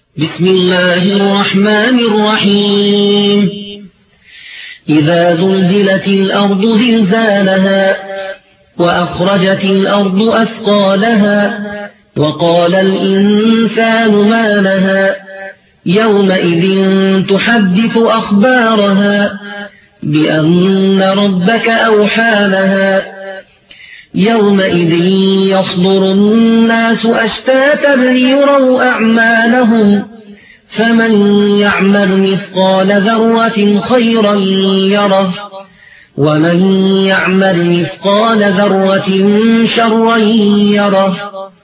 بسم الله الرحمن الرحيم إذا زلزلت الأرض زلزالها وأخرجت الأرض أثقالها وقال الإنسان ما لها يومئذ تحدث أخبارها بأن ربك أوحى لها يومئذ يصدر الناس أشتاتا ليروا أعمالهم فمن يعمل مثقال ذرة خيرا يره ومن يعمل مثقال ذرة شرا يره